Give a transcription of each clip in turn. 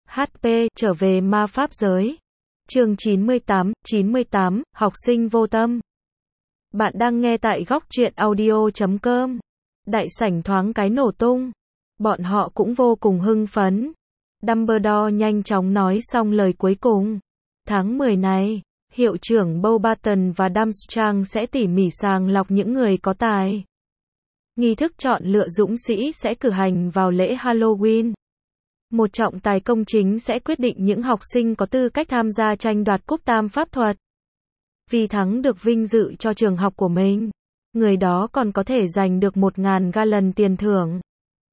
HP, trở về ma pháp giới. Chương 98, học sinh vô tâm. Bạn đang nghe tại góc truyện audio.com. Đại sảnh thoáng cái nổ tung. Bọn họ cũng vô cùng hưng phấn. Dumbledore nhanh chóng nói xong lời cuối cùng. Tháng 10 này, hiệu trưởng Beauxbaton và Durmstrang sẽ tỉ mỉ sàng lọc những người có tài. Nghi thức chọn lựa dũng sĩ sẽ cử hành vào lễ Halloween. Một trọng tài công chính sẽ quyết định những học sinh có tư cách tham gia tranh đoạt cúp tam pháp thuật. Vì thắng được vinh dự cho trường học của mình, người đó còn có thể giành được 1.000 gallon tiền thưởng.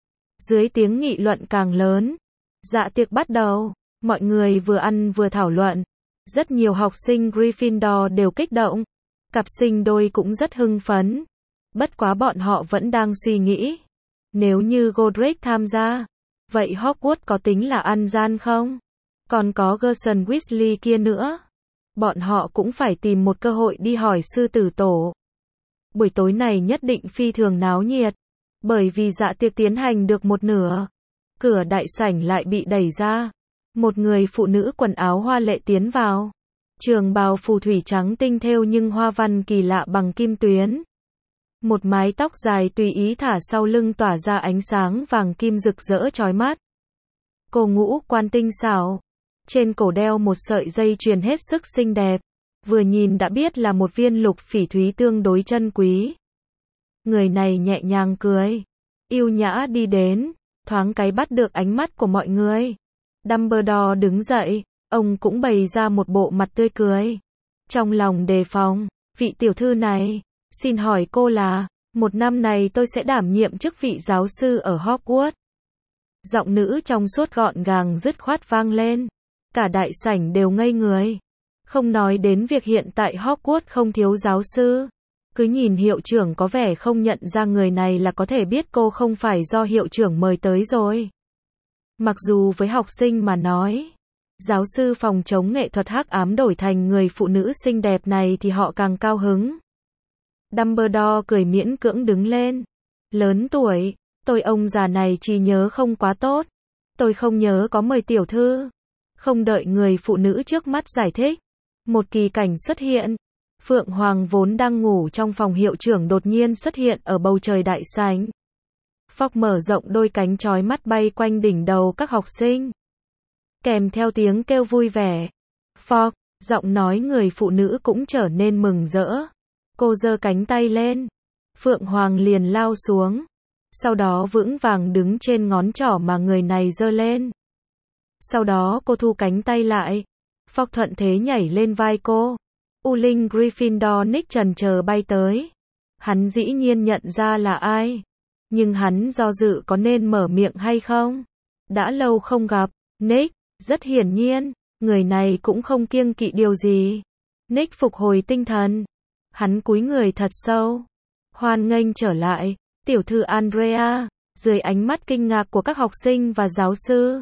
Dưới tiếng nghị luận càng lớn, dạ tiệc bắt đầu, mọi người vừa ăn vừa thảo luận. Rất nhiều học sinh Gryffindor đều kích động, cặp sinh đôi cũng rất hưng phấn. Bất quá bọn họ vẫn đang suy nghĩ, nếu như Godric tham gia, vậy Hogwarts có tính là ăn gian không? Còn có Gerson Weasley kia nữa. Bọn họ cũng phải tìm một cơ hội đi hỏi sư tử tổ. Buổi tối này nhất định phi thường náo nhiệt, bởi vì dạ tiệc tiến hành được một nửa. Cửa đại sảnh lại bị đẩy ra. Một người phụ nữ quần áo hoa lệ tiến vào. Trường bào phù thủy trắng tinh thêu nhưng hoa văn kỳ lạ bằng kim tuyến. Một mái tóc dài tùy ý thả sau lưng tỏa ra ánh sáng vàng kim rực rỡ chói mắt. Cô ngũ quan tinh xảo. Trên cổ đeo một sợi dây chuyền hết sức xinh đẹp. Vừa nhìn đã biết là một viên lục phỉ thúy tương đối chân quý. Người này nhẹ nhàng cười, yêu nhã đi đến, thoáng cái bắt được ánh mắt của mọi người. Dumbledore đứng dậy, ông cũng bày ra một bộ mặt tươi cười. Trong lòng đề phòng, vị tiểu thư này, xin hỏi cô là, một năm này tôi sẽ đảm nhiệm chức vị giáo sư ở Hogwarts. Giọng nữ trong suốt gọn gàng dứt khoát vang lên. Cả đại sảnh đều ngây người. Không nói đến việc hiện tại Hogwarts không thiếu giáo sư. Cứ nhìn hiệu trưởng có vẻ không nhận ra người này là có thể biết cô không phải do hiệu trưởng mời tới rồi. Mặc dù với học sinh mà nói, giáo sư phòng chống nghệ thuật hắc ám đổi thành người phụ nữ xinh đẹp này thì họ càng cao hứng. Dumbledore cười miễn cưỡng đứng lên. Lớn tuổi, ông già này trí nhớ không quá tốt. Tôi không nhớ có mời tiểu thư. Không đợi người phụ nữ trước mắt giải thích, một kỳ cảnh xuất hiện. Phượng Hoàng vốn đang ngủ trong phòng hiệu trưởng đột nhiên xuất hiện ở bầu trời đại sảnh. Phóc mở rộng đôi cánh chói mắt bay quanh đỉnh đầu các học sinh. Kèm theo tiếng kêu vui vẻ. Phóc, giọng nói người phụ nữ cũng trở nên mừng rỡ. Cô giơ cánh tay lên. Phượng Hoàng liền lao xuống. Sau đó vững vàng đứng trên ngón trỏ mà người này giơ lên. Sau đó cô thu cánh tay lại. Phóc thuận thế nhảy lên vai cô. U Linh Gryffindor Nick chần chờ bay tới. Hắn dĩ nhiên nhận ra là ai. Nhưng hắn do dự có nên mở miệng hay không. Đã lâu không gặp, Nick, rất hiển nhiên, người này cũng không kiêng kỵ điều gì. Nick phục hồi tinh thần. Hắn cúi người thật sâu. Hoan nghênh trở lại, tiểu thư Andrea, dưới ánh mắt kinh ngạc của các học sinh và giáo sư.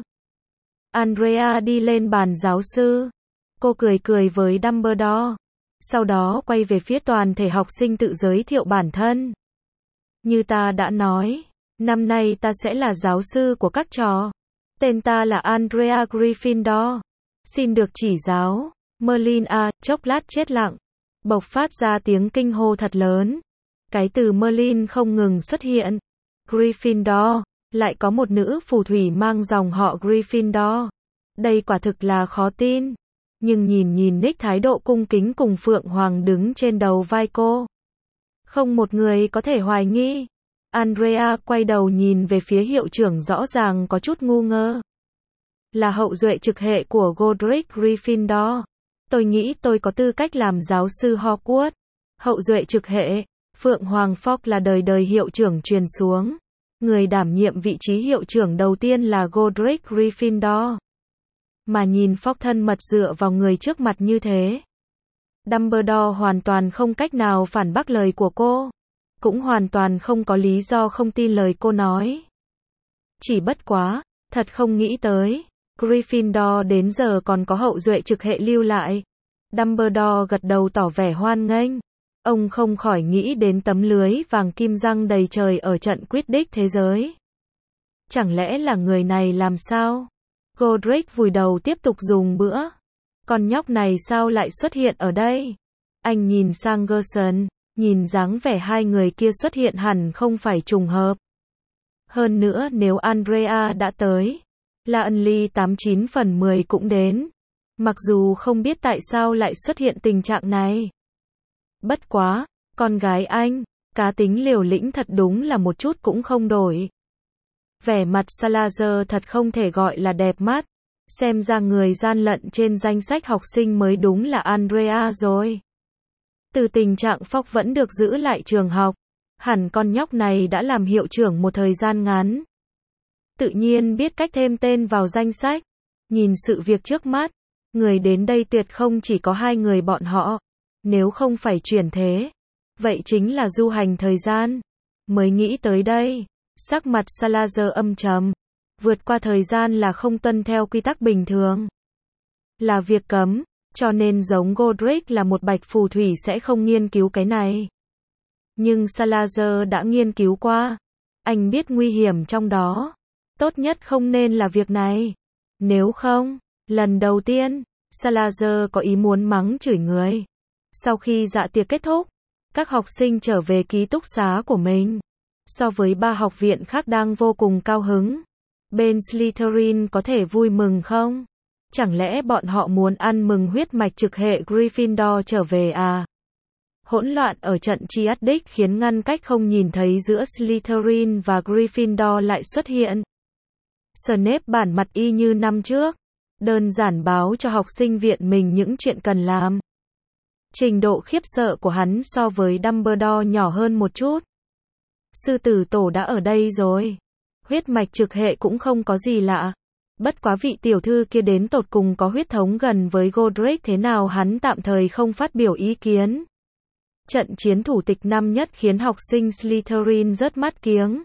Andrea đi lên bàn giáo sư. Cô cười cười với Dumbledore. Sau đó quay về phía toàn thể học sinh tự giới thiệu bản thân. Như ta đã nói, năm nay ta sẽ là giáo sư của các trò. Tên ta là Andrea Gryffindor. Xin được chỉ giáo. Merlin chốc lát chết lặng. Bộc phát ra tiếng kinh hô thật lớn. Cái từ Merlin không ngừng xuất hiện. Gryffindor, lại có một nữ phù thủy mang dòng họ Gryffindor. Đây quả thực là khó tin. Nhưng nhìn Nick thái độ cung kính cùng Phượng Hoàng đứng trên đầu vai cô. Không một người có thể hoài nghi. Andrea quay đầu nhìn về phía hiệu trưởng rõ ràng có chút ngu ngơ. Là hậu duệ trực hệ của Godric Gryffindor. Tôi nghĩ tôi có tư cách làm giáo sư Hogwarts. Hậu duệ trực hệ, Phượng Hoàng Fogg là đời hiệu trưởng truyền xuống. Người đảm nhiệm vị trí hiệu trưởng đầu tiên là Godric Gryffindor. Mà nhìn Fogg thân mật dựa vào người trước mặt như thế. Dumbledore hoàn toàn không cách nào phản bác lời của cô. Cũng hoàn toàn không có lý do không tin lời cô nói. Chỉ bất quá, thật không nghĩ tới. Gryffindor đến giờ còn có hậu duệ trực hệ lưu lại. Dumbledore gật đầu tỏ vẻ hoan nghênh. Ông không khỏi nghĩ đến tấm lưới vàng kim răng đầy trời ở trận Quidditch thế giới. Chẳng lẽ là người này làm sao? Godric vùi đầu tiếp tục dùng bữa. Con nhóc này sao lại xuất hiện ở đây? Anh nhìn sang Gerson, nhìn dáng vẻ hai người kia xuất hiện hẳn không phải trùng hợp. Hơn nữa nếu Andrea đã tới, là Unli 89 phần 10 cũng đến. Mặc dù không biết tại sao lại xuất hiện tình trạng này. Bất quá, con gái anh, cá tính liều lĩnh thật đúng là một chút cũng không đổi. Vẻ mặt Salazar thật không thể gọi là đẹp mắt. Xem ra người gian lận trên danh sách học sinh mới đúng là Andrea rồi. Từ tình trạng Phóc vẫn được giữ lại trường học, hẳn con nhóc này đã làm hiệu trưởng một thời gian ngắn. Tự nhiên biết cách thêm tên vào danh sách. Nhìn sự việc trước mắt, người đến đây tuyệt không chỉ có hai người bọn họ. Nếu không phải chuyển thế, vậy chính là du hành thời gian. Mới nghĩ tới đây, sắc mặt Salazar âm trầm. Vượt qua thời gian là không tuân theo quy tắc bình thường. Là việc cấm, cho nên giống Godric là một bạch phù thủy sẽ không nghiên cứu cái này. Nhưng Salazar đã nghiên cứu qua. Anh biết nguy hiểm trong đó. Tốt nhất không nên là việc này. Nếu không, lần đầu tiên, Salazar có ý muốn mắng chửi người. Sau khi dạ tiệc kết thúc, các học sinh trở về ký túc xá của mình. So với ba học viện khác đang vô cùng cao hứng. Bên Slytherin có thể vui mừng không? Chẳng lẽ bọn họ muốn ăn mừng huyết mạch trực hệ Gryffindor trở về à? Hỗn loạn ở trận Quidditch khiến ngăn cách không nhìn thấy giữa Slytherin và Gryffindor lại xuất hiện. Snape bản mặt y như năm trước. Đơn giản báo cho học sinh viện mình những chuyện cần làm. Trình độ khiếp sợ của hắn so với Dumbledore nhỏ hơn một chút. Sư tử tổ đã ở đây rồi. Huyết mạch trực hệ cũng không có gì lạ. Bất quá vị tiểu thư kia đến tột cùng có huyết thống gần với Godric thế nào hắn tạm thời không phát biểu ý kiến. Trận chiến thủ tịch năm nhất khiến học sinh Slytherin rớt mắt kiếng.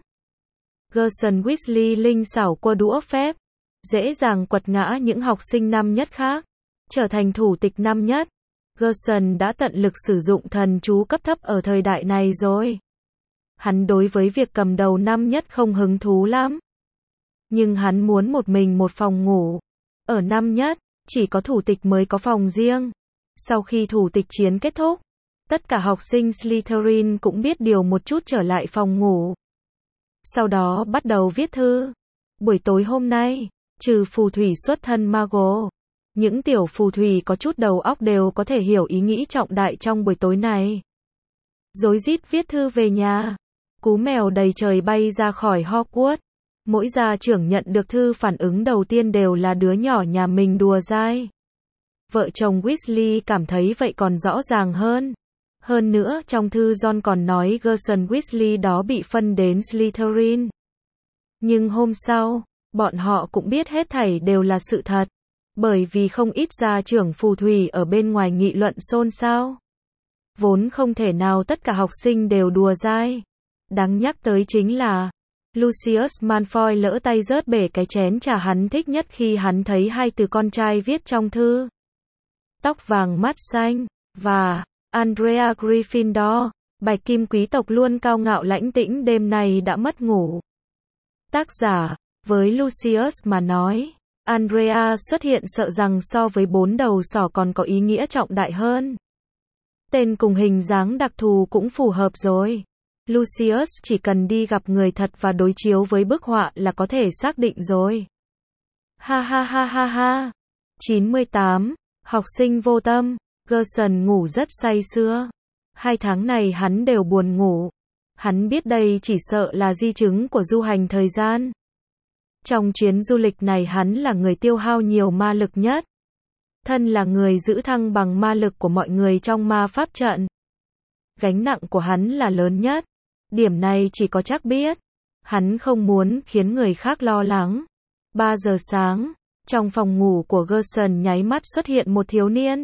Gerson Weasley linh xảo qua đũa phép, dễ dàng quật ngã những học sinh năm nhất khác. Trở thành thủ tịch năm nhất, Gerson đã tận lực sử dụng thần chú cấp thấp ở thời đại này rồi. Hắn đối với việc cầm đầu năm nhất không hứng thú lắm. Nhưng hắn muốn một mình một phòng ngủ. Ở năm nhất, chỉ có thủ tịch mới có phòng riêng. Sau khi thủ tịch chiến kết thúc, tất cả học sinh Slytherin cũng biết điều một chút trở lại phòng ngủ. Sau đó bắt đầu viết thư. Buổi tối hôm nay, trừ phù thủy xuất thân Mago, những tiểu phù thủy có chút đầu óc đều có thể hiểu ý nghĩ trọng đại trong buổi tối này. Rối rít viết thư về nhà. Cú mèo đầy trời bay ra khỏi Hogwarts. Mỗi gia trưởng nhận được thư phản ứng đầu tiên đều là đứa nhỏ nhà mình đùa dai. Vợ chồng Weasley cảm thấy vậy còn rõ ràng hơn. Hơn nữa trong thư John còn nói Gerson Weasley đó bị phân đến Slytherin. Nhưng hôm sau, bọn họ cũng biết hết thảy đều là sự thật. Bởi vì không ít gia trưởng phù thủy ở bên ngoài nghị luận xôn xao. Vốn không thể nào tất cả học sinh đều đùa dai. Đáng nhắc tới chính là Lucius Malfoy lỡ tay rớt bể cái chén trà hắn thích nhất khi hắn thấy hai từ con trai viết trong thư. Tóc vàng mắt xanh, và Andrea Gryffindor, bạch kim quý tộc luôn cao ngạo lãnh tĩnh đêm nay đã mất ngủ. Tác giả, với Lucius mà nói, Andrea xuất hiện sợ rằng so với bốn đầu sỏ còn có ý nghĩa trọng đại hơn. Tên cùng hình dáng đặc thù cũng phù hợp rồi. Lucius chỉ cần đi gặp người thật và đối chiếu với bức họa là có thể xác định rồi. Ha ha ha ha ha. 98. Học sinh vô tâm. Gerson ngủ rất say sưa. 2 tháng này hắn đều buồn ngủ. Hắn biết đây chỉ sợ là di chứng của du hành thời gian. Trong chuyến du lịch này hắn là người tiêu hao nhiều ma lực nhất. Thân là người giữ thăng bằng ma lực của mọi người trong ma pháp trận. Gánh nặng của hắn là lớn nhất. Điểm này chỉ có chắc biết. Hắn không muốn khiến người khác lo lắng. 3 giờ sáng, trong phòng ngủ của Gerson nháy mắt xuất hiện một thiếu niên.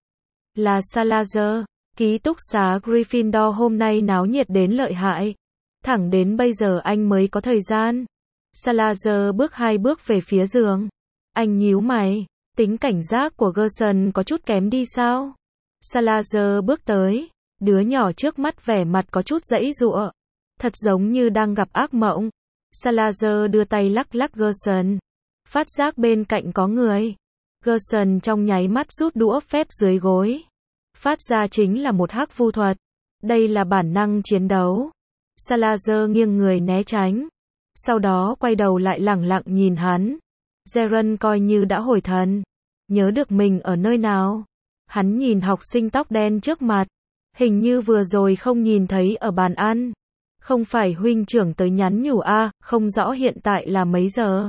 Là Salazar. Ký túc xá Gryffindor hôm nay náo nhiệt đến lợi hại. Thẳng đến bây giờ anh mới có thời gian. Salazar bước 2 bước về phía giường. Anh nhíu mày. Tính cảnh giác của Gerson có chút kém đi sao? Salazar bước tới. Đứa nhỏ trước mắt vẻ mặt có chút giãy giụa. Thật giống như đang gặp ác mộng. Salazar đưa tay lắc lắc Gerson. phát giác bên cạnh có người. Gerson trong nháy mắt rút đũa phép dưới gối. Phát ra chính là một hắc vu thuật. Đây là bản năng chiến đấu. Salazar nghiêng người né tránh. Sau đó quay đầu lại lẳng lặng nhìn hắn. Jaren coi như đã hồi thần. Nhớ được mình ở nơi nào. Hắn nhìn học sinh tóc đen trước mặt. Hình như vừa rồi không nhìn thấy ở bàn ăn. Không phải huynh trưởng tới nhắn nhủ à, không rõ hiện tại là mấy giờ.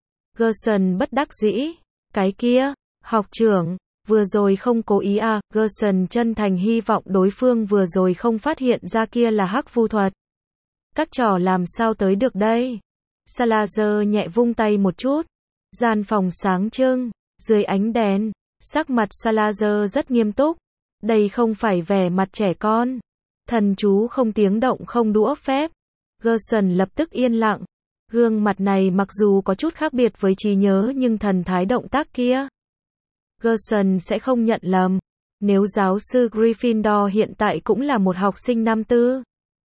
Gerson bất đắc dĩ. Cái kia, học trưởng, vừa rồi không cố ý à, Gerson chân thành hy vọng đối phương vừa rồi không phát hiện ra kia là hắc vu thuật. Các trò làm sao tới được đây? Salazar nhẹ vung tay một chút. Gian phòng sáng trưng, dưới ánh đèn, sắc mặt Salazar rất nghiêm túc. Đây không phải vẻ mặt trẻ con. Thần chú không tiếng động không đũa phép. Gerson lập tức yên lặng. Gương mặt này mặc dù có chút khác biệt với trí nhớ nhưng thần thái động tác kia. Gerson sẽ không nhận lầm. Nếu giáo sư Gryffindor hiện tại cũng là một học sinh năm tư.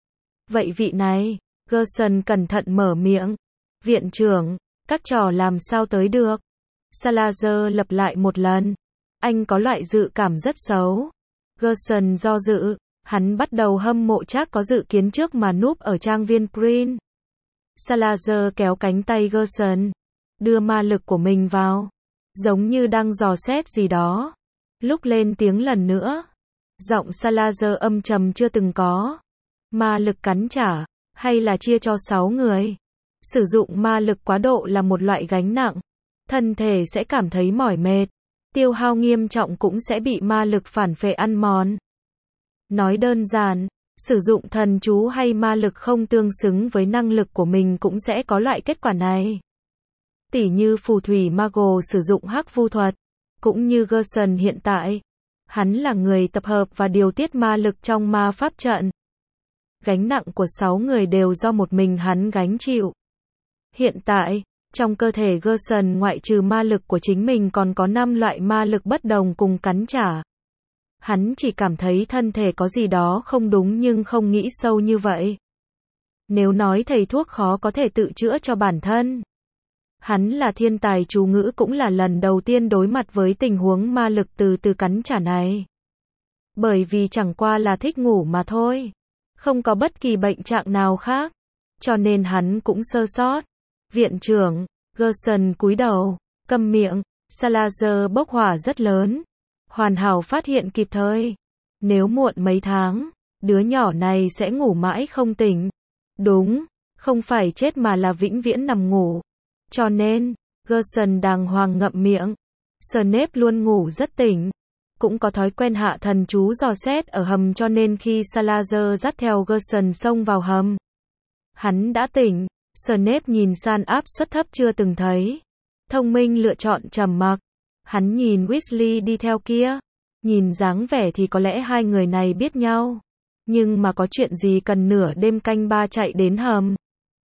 Vậy vị này, Gerson cẩn thận mở miệng. Viện trưởng, các trò làm sao tới được? Salazar lặp lại một lần. Anh có loại dự cảm rất xấu. Gerson do dự. Hắn bắt đầu hâm mộ Trác có dự kiến trước mà núp ở trang viên Green. Salazar kéo cánh tay Gerson. Đưa ma lực của mình vào. Giống như đang dò xét gì đó. Lúc lên tiếng lần nữa. Giọng Salazar âm trầm chưa từng có. Ma lực cắn trả. Hay là chia cho 6 người. Sử dụng ma lực quá độ là một loại gánh nặng. Thân thể sẽ cảm thấy mỏi mệt. Tiêu hao nghiêm trọng cũng sẽ bị ma lực phản phệ ăn mòn. Nói đơn giản, sử dụng thần chú hay ma lực không tương xứng với năng lực của mình cũng sẽ có loại kết quả này. Tỉ như phù thủy Mago sử dụng hắc vu thuật, cũng như Gerson hiện tại. Hắn là người tập hợp và điều tiết ma lực trong ma pháp trận. Gánh nặng của 6 người đều do một mình hắn gánh chịu. Hiện tại, trong cơ thể Gerson ngoại trừ ma lực của chính mình còn có 5 loại ma lực bất đồng cùng cắn trả. Hắn chỉ cảm thấy thân thể có gì đó không đúng nhưng không nghĩ sâu như vậy. Nếu nói thầy thuốc khó có thể tự chữa cho bản thân. Hắn là thiên tài chú ngữ cũng là lần đầu tiên đối mặt với tình huống ma lực từ cắn trả này. Bởi vì chẳng qua là thích ngủ mà thôi. Không có bất kỳ bệnh trạng nào khác. Cho nên hắn cũng sơ sót. Viện trưởng, Gerson cúi đầu, câm miệng, Salazar bốc hỏa rất lớn. Hoàn hảo phát hiện kịp thời. Nếu muộn mấy tháng, đứa nhỏ này sẽ ngủ mãi không tỉnh. Đúng, không phải chết mà là vĩnh viễn nằm ngủ. Cho nên, Gerson đàng hoàng ngậm miệng. Snape luôn ngủ rất tỉnh. Cũng có thói quen hạ thần chú dò xét ở hầm cho nên khi Salazar dắt theo Gerson xông vào hầm. Hắn đã tỉnh. Snape nhìn san áp suất thấp chưa từng thấy. Thông minh lựa chọn trầm mặc. Hắn nhìn Weasley đi theo kia. Nhìn dáng vẻ thì có lẽ hai người này biết nhau. Nhưng mà có chuyện gì cần nửa đêm canh 3 chạy đến hầm.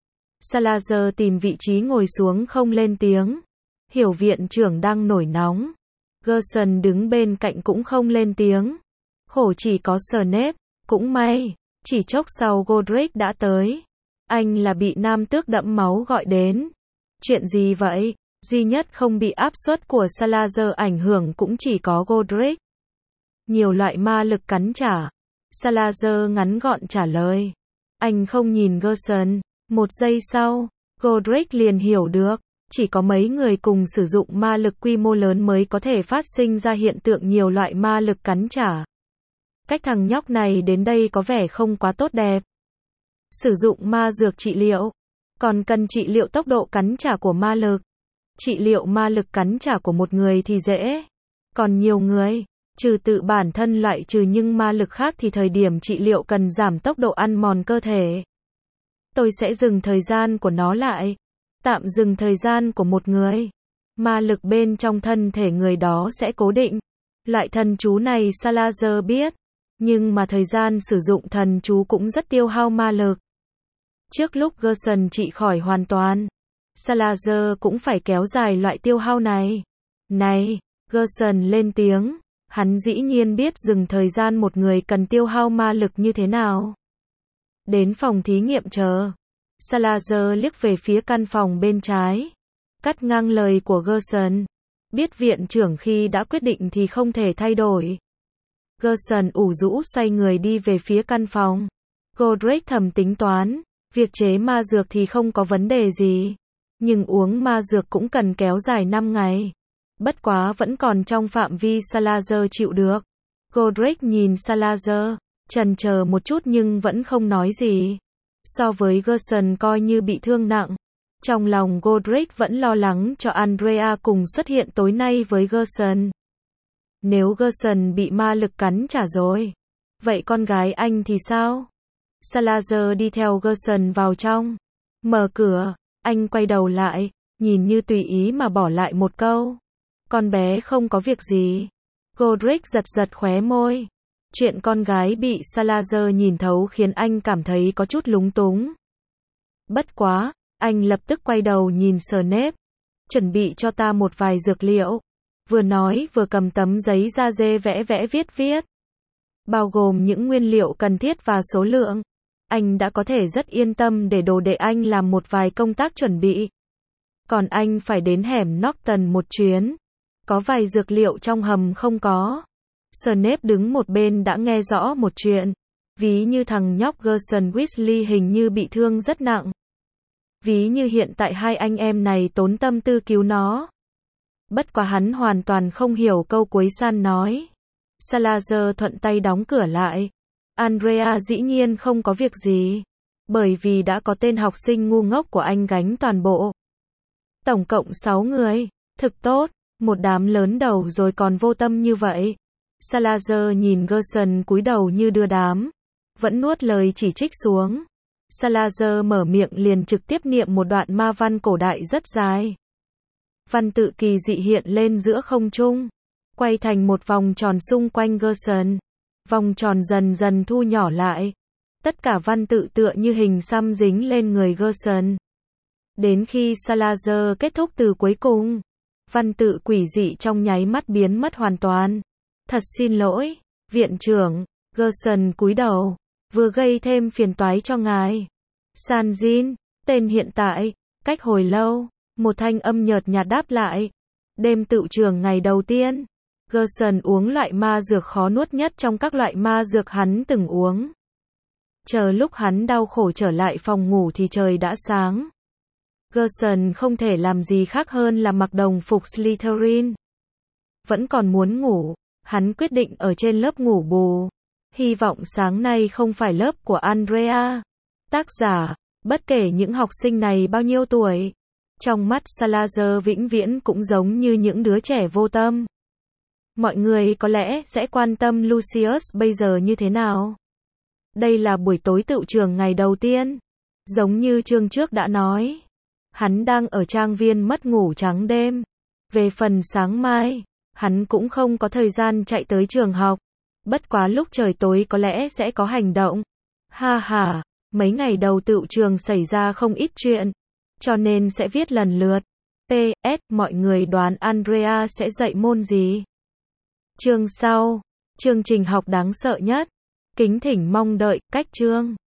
Salazar tìm vị trí ngồi xuống không lên tiếng. Hiểu viện trưởng đang nổi nóng. Gerson đứng bên cạnh cũng không lên tiếng. Khổ chỉ có Snape. Cũng may. Chỉ chốc sau Godric đã tới. Anh là bị nam tước đẫm máu gọi đến. Chuyện gì vậy? Duy nhất không bị áp suất của Salazar ảnh hưởng cũng chỉ có Godric. Nhiều loại ma lực cắn trả. Salazar ngắn gọn trả lời. Anh không nhìn Gerson. Một giây sau, Godric liền hiểu được. Chỉ có mấy người cùng sử dụng ma lực quy mô lớn mới có thể phát sinh ra hiện tượng nhiều loại ma lực cắn trả. Cách thằng nhóc này đến đây có vẻ không quá tốt đẹp. Sử dụng ma dược trị liệu. Còn cần trị liệu tốc độ cắn trả của ma lực. Trị liệu ma lực cắn trả của một người thì dễ. Còn nhiều người, trừ tự bản thân loại trừ nhưng ma lực khác thì thời điểm trị liệu cần giảm tốc độ ăn mòn cơ thể. Tôi sẽ dừng thời gian của nó lại. Tạm dừng thời gian của một người. Ma lực bên trong thân thể người đó sẽ cố định. Loại thần chú này Salazar biết. Nhưng mà thời gian sử dụng thần chú cũng rất tiêu hao ma lực. Trước lúc Gerson trị khỏi hoàn toàn, Salazar cũng phải kéo dài loại tiêu hao này. Này, Gerson lên tiếng. Hắn dĩ nhiên biết dừng thời gian một người cần tiêu hao ma lực như thế nào. Đến phòng thí nghiệm chờ. Salazar liếc về phía căn phòng bên trái. cắt ngang lời của Gerson. Biết viện trưởng khi đã quyết định thì không thể thay đổi. Gerson ủ rũ xoay người đi về phía căn phòng. Godric thầm tính toán, việc chế ma dược thì không có vấn đề gì. Nhưng uống ma dược cũng cần kéo dài 5 ngày. Bất quá vẫn còn trong phạm vi Salazar chịu được. Godric nhìn Salazar, chần chờ một chút nhưng vẫn không nói gì. So với Gerson coi như bị thương nặng. Trong lòng Godric vẫn lo lắng cho Andrea cùng xuất hiện tối nay với Gerson. Nếu Gerson bị ma lực cắn trả rồi, vậy con gái anh thì sao? Salazar đi theo Gerson vào trong. Mở cửa, anh quay đầu lại, nhìn như tùy ý mà bỏ lại một câu. Con bé không có việc gì. Godric giật giật khóe môi. Chuyện con gái bị Salazar nhìn thấu khiến anh cảm thấy có chút lúng túng. Bất quá, anh lập tức quay đầu nhìn Snape. Chuẩn bị cho ta một vài dược liệu. Vừa nói vừa cầm tấm giấy da dê vẽ viết. Bao gồm những nguyên liệu cần thiết và số lượng. Anh đã có thể rất yên tâm để đồ đệ anh làm một vài công tác chuẩn bị. Còn anh phải đến hẻm Norton một chuyến. Có vài dược liệu trong hầm không có. Snape đứng một bên đã nghe rõ một chuyện. Ví như thằng nhóc Gerson Weasley hình như bị thương rất nặng. Ví như hiện tại hai anh em này tốn tâm tư cứu nó. Bất quá hắn hoàn toàn không hiểu câu cuối San nói. Salazar thuận tay đóng cửa lại. Andrea dĩ nhiên không có việc gì. Bởi vì đã có tên học sinh ngu ngốc của anh gánh toàn bộ. Tổng cộng 6 người. Thực tốt. Một đám lớn đầu rồi còn vô tâm như vậy. Salazar nhìn Gerson cúi đầu như đưa đám. Vẫn nuốt lời chỉ trích xuống. Salazar mở miệng liền trực tiếp niệm một đoạn ma văn cổ đại rất dài. Văn tự kỳ dị hiện lên giữa không trung. Quay thành một vòng tròn xung quanh Gerson. Vòng tròn dần dần thu nhỏ lại. Tất cả văn tự tựa như hình xăm dính lên người Gerson. Đến khi Salazar kết thúc từ cuối cùng, văn tự quỷ dị trong nháy mắt biến mất hoàn toàn. Thật xin lỗi, viện trưởng. Gerson cúi đầu. Vừa gây thêm phiền toái cho ngài. Sanjin, tên hiện tại. Cách hồi lâu, một thanh âm nhợt nhạt đáp lại. Đêm tựu trường ngày đầu tiên. Gerson uống loại ma dược khó nuốt nhất trong các loại ma dược hắn từng uống. Chờ lúc hắn đau khổ trở lại phòng ngủ thì trời đã sáng. Gerson không thể làm gì khác hơn là mặc đồng phục Slytherin. Vẫn còn muốn ngủ, hắn quyết định ở trên lớp ngủ bù. Hy vọng sáng nay không phải lớp của Andrea. Tác giả, bất kể những học sinh này bao nhiêu tuổi. Trong mắt Salazar vĩnh viễn cũng giống như những đứa trẻ vô tâm. Mọi người có lẽ sẽ quan tâm Lucius bây giờ như thế nào. Đây là buổi tối tựu trường ngày đầu tiên. Giống như chương trước đã nói. Hắn đang ở trang viên mất ngủ trắng đêm. Về phần sáng mai, hắn cũng không có thời gian chạy tới trường học. Bất quá lúc trời tối có lẽ sẽ có hành động. Ha ha, mấy ngày đầu tựu trường xảy ra không ít chuyện. Cho nên sẽ viết lần lượt. PS, mọi người đoán Andrea sẽ dạy môn gì? Chương sau, chương trình học đáng sợ nhất. Kính thỉnh mong đợi, cách chương.